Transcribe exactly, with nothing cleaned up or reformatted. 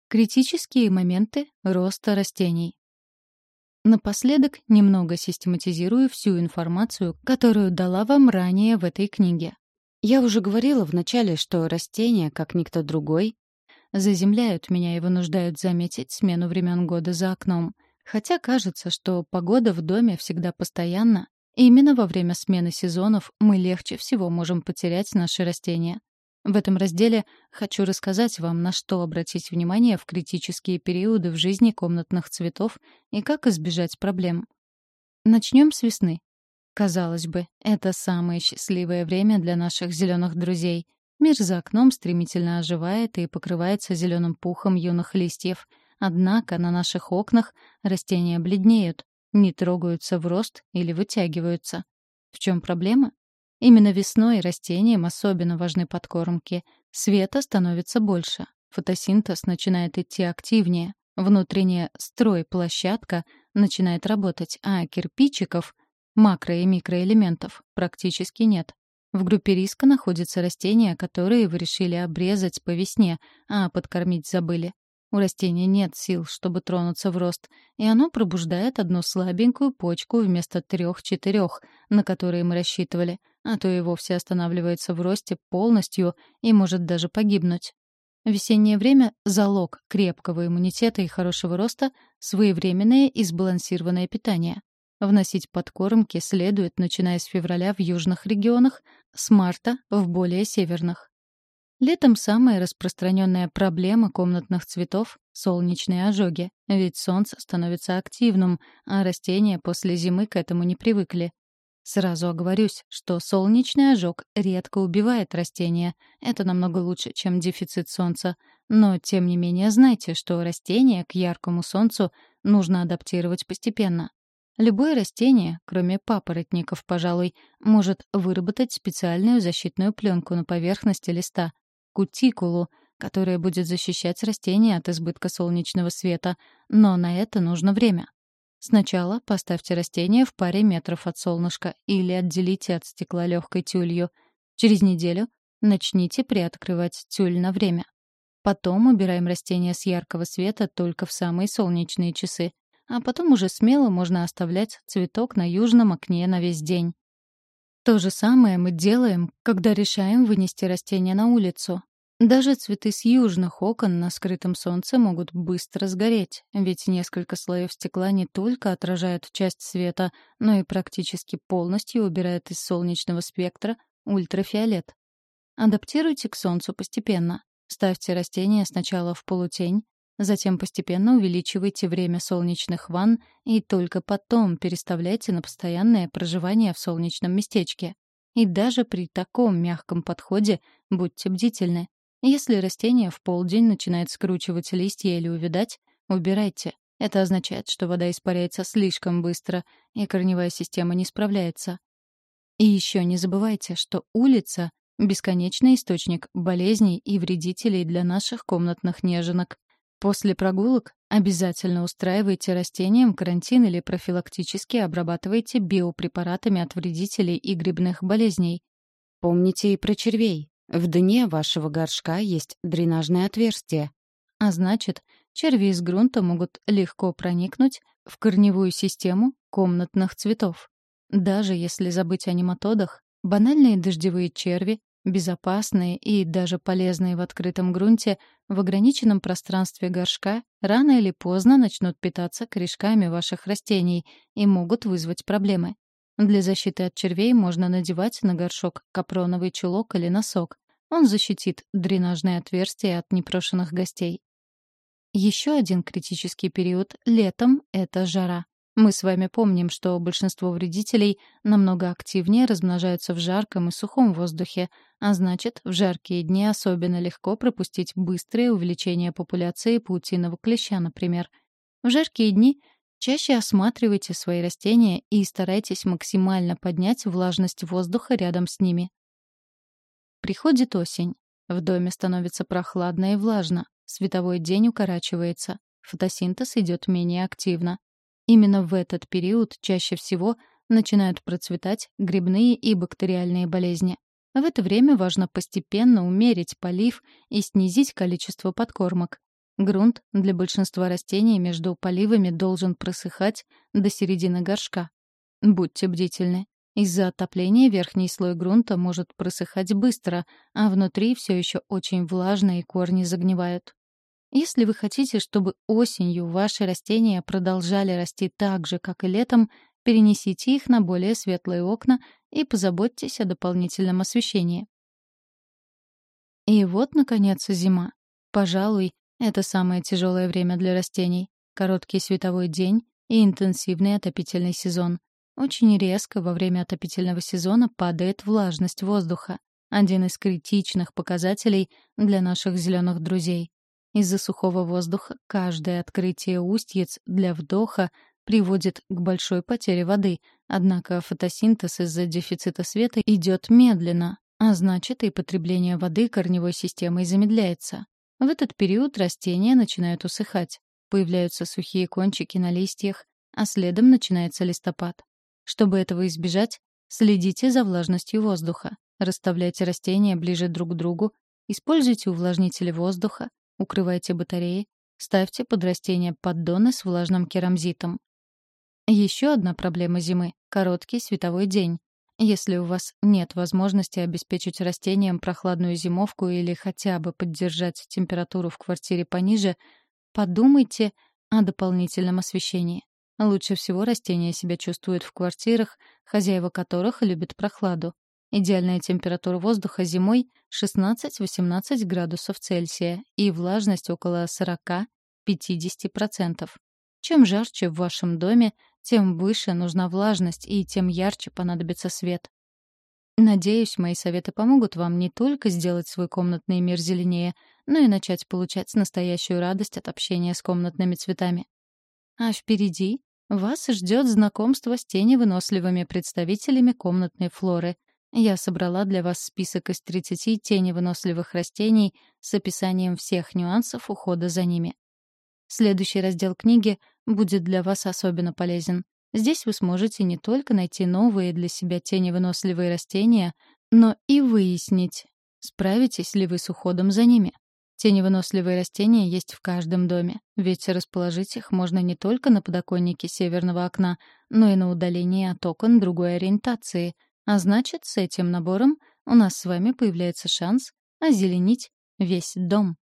Критические моменты роста растений. Напоследок немного систематизирую всю информацию, которую дала вам ранее в этой книге. Я уже говорила вначале, что растения, как никто другой, заземляют меня и вынуждают заметить смену времен года за окном. Хотя кажется, что погода в доме всегда постоянна, и именно во время смены сезонов мы легче всего можем потерять наши растения. В этом разделе хочу рассказать вам, на что обратить внимание в критические периоды в жизни комнатных цветов и как избежать проблем. Начнем с весны. Казалось бы, это самое счастливое время для наших зеленых друзей. Мир за окном стремительно оживает и покрывается зеленым пухом юных листьев. Однако на наших окнах растения бледнеют, не трогаются в рост или вытягиваются. В чем проблема? Именно весной растениям особенно важны подкормки. Света становится больше. Фотосинтез начинает идти активнее. Внутренняя стройплощадка начинает работать, а кирпичиков, макро- и микроэлементов, практически нет. В группе риска находятся растения, которые вы решили обрезать по весне, а подкормить забыли. У растения нет сил, чтобы тронуться в рост, и оно пробуждает одну слабенькую почку вместо трех-четырех, на которые мы рассчитывали, а то и вовсе останавливается в росте полностью и может даже погибнуть. Весеннее время — залог крепкого иммунитета и хорошего роста, своевременное и сбалансированное питание. Вносить подкормки следует, начиная с февраля в южных регионах, с марта в более северных. Летом самая распространенная проблема комнатных цветов — солнечные ожоги, ведь солнце становится активным, а растения после зимы к этому не привыкли. Сразу оговорюсь, что солнечный ожог редко убивает растения. Это намного лучше, чем дефицит солнца. Но, тем не менее, знайте, что растения к яркому солнцу нужно адаптировать постепенно. Любое растение, кроме папоротников, пожалуй, может выработать специальную защитную пленку на поверхности листа — кутикулу, которая будет защищать растение от избытка солнечного света, но на это нужно время. Сначала поставьте растение в паре метров от солнышка или отделите от стекла легкой тюлью. Через неделю начните приоткрывать тюль на время. Потом убираем растения с яркого света только в самые солнечные часы, а потом уже смело можно оставлять цветок на южном окне на весь день. То же самое мы делаем, когда решаем вынести растение на улицу. Даже цветы с южных окон на скрытом солнце могут быстро сгореть, ведь несколько слоев стекла не только отражают часть света, но и практически полностью убирают из солнечного спектра ультрафиолет. Адаптируйте к солнцу постепенно. Ставьте растения сначала в полутень, затем постепенно увеличивайте время солнечных ванн и только потом переставляйте на постоянное проживание в солнечном местечке. И даже при таком мягком подходе будьте бдительны. Если растение в полдень начинает скручивать листья или увядать, убирайте. Это означает, что вода испаряется слишком быстро, и корневая система не справляется. И еще не забывайте, что улица — бесконечный источник болезней и вредителей для наших комнатных неженок. После прогулок обязательно устраивайте растениям карантин или профилактически обрабатывайте биопрепаратами от вредителей и грибных болезней. Помните и про червей. В дне вашего горшка есть дренажное отверстие. А значит, черви из грунта могут легко проникнуть в корневую систему комнатных цветов. Даже если забыть о нематодах, банальные дождевые черви, безопасные и даже полезные в открытом грунте, в ограниченном пространстве горшка рано или поздно начнут питаться корешками ваших растений и могут вызвать проблемы. Для защиты от червей можно надевать на горшок капроновый чулок или носок. Он защитит дренажное отверстие от непрошенных гостей. Еще один критический период летом — это жара. Мы с вами помним, что большинство вредителей намного активнее размножаются в жарком и сухом воздухе, а значит, в жаркие дни особенно легко пропустить быстрое увеличение популяции паутиного клеща, например. В жаркие дни чаще осматривайте свои растения и старайтесь максимально поднять влажность воздуха рядом с ними. Приходит осень. В доме становится прохладно и влажно. Световой день укорачивается. Фотосинтез идет менее активно. Именно в этот период чаще всего начинают процветать грибные и бактериальные болезни. В это время важно постепенно умерить полив и снизить количество подкормок. Грунт для большинства растений между поливами должен просыхать до середины горшка. Будьте бдительны. Из-за отопления верхний слой грунта может просыхать быстро, а внутри все еще очень влажно и корни загнивают. Если вы хотите, чтобы осенью ваши растения продолжали расти так же, как и летом, перенесите их на более светлые окна и позаботьтесь о дополнительном освещении. И вот, наконец, зима. Пожалуй, это самое тяжелое время для растений. Короткий световой день и интенсивный отопительный сезон. Очень резко во время отопительного сезона падает влажность воздуха. Один из критичных показателей для наших зеленых друзей. Из-за сухого воздуха каждое открытие устьиц для вдоха приводит к большой потере воды, однако фотосинтез из-за дефицита света идет медленно, а значит и потребление воды корневой системой замедляется. В этот период растения начинают усыхать, появляются сухие кончики на листьях, а следом начинается листопад. Чтобы этого избежать, следите за влажностью воздуха, расставляйте растения ближе друг к другу, используйте увлажнители воздуха, укрывайте батареи, ставьте под растения поддоны с влажным керамзитом. Еще одна проблема зимы — короткий световой день. Если у вас нет возможности обеспечить растениям прохладную зимовку или хотя бы поддержать температуру в квартире пониже, подумайте о дополнительном освещении. Лучше всего растения себя чувствуют в квартирах, хозяева которых любят прохладу. Идеальная температура воздуха зимой — шестнадцать-восемнадцать градусов Цельсия и влажность около сорок-пятьдесят процентов. Чем жарче в вашем доме, тем выше нужна влажность и тем ярче понадобится свет. Надеюсь, мои советы помогут вам не только сделать свой комнатный мир зеленее, но и начать получать настоящую радость от общения с комнатными цветами. А впереди вас ждет знакомство с теневыносливыми представителями комнатной флоры. Я собрала для вас список из тридцати теневыносливых растений с описанием всех нюансов ухода за ними. Следующий раздел книги будет для вас особенно полезен. Здесь вы сможете не только найти новые для себя теневыносливые растения, но и выяснить, справитесь ли вы с уходом за ними. Теневыносливые растения есть в каждом доме, ведь расположить их можно не только на подоконнике северного окна, но и на удалении от окон другой ориентации. А значит, с этим набором у нас с вами появляется шанс озеленить весь дом.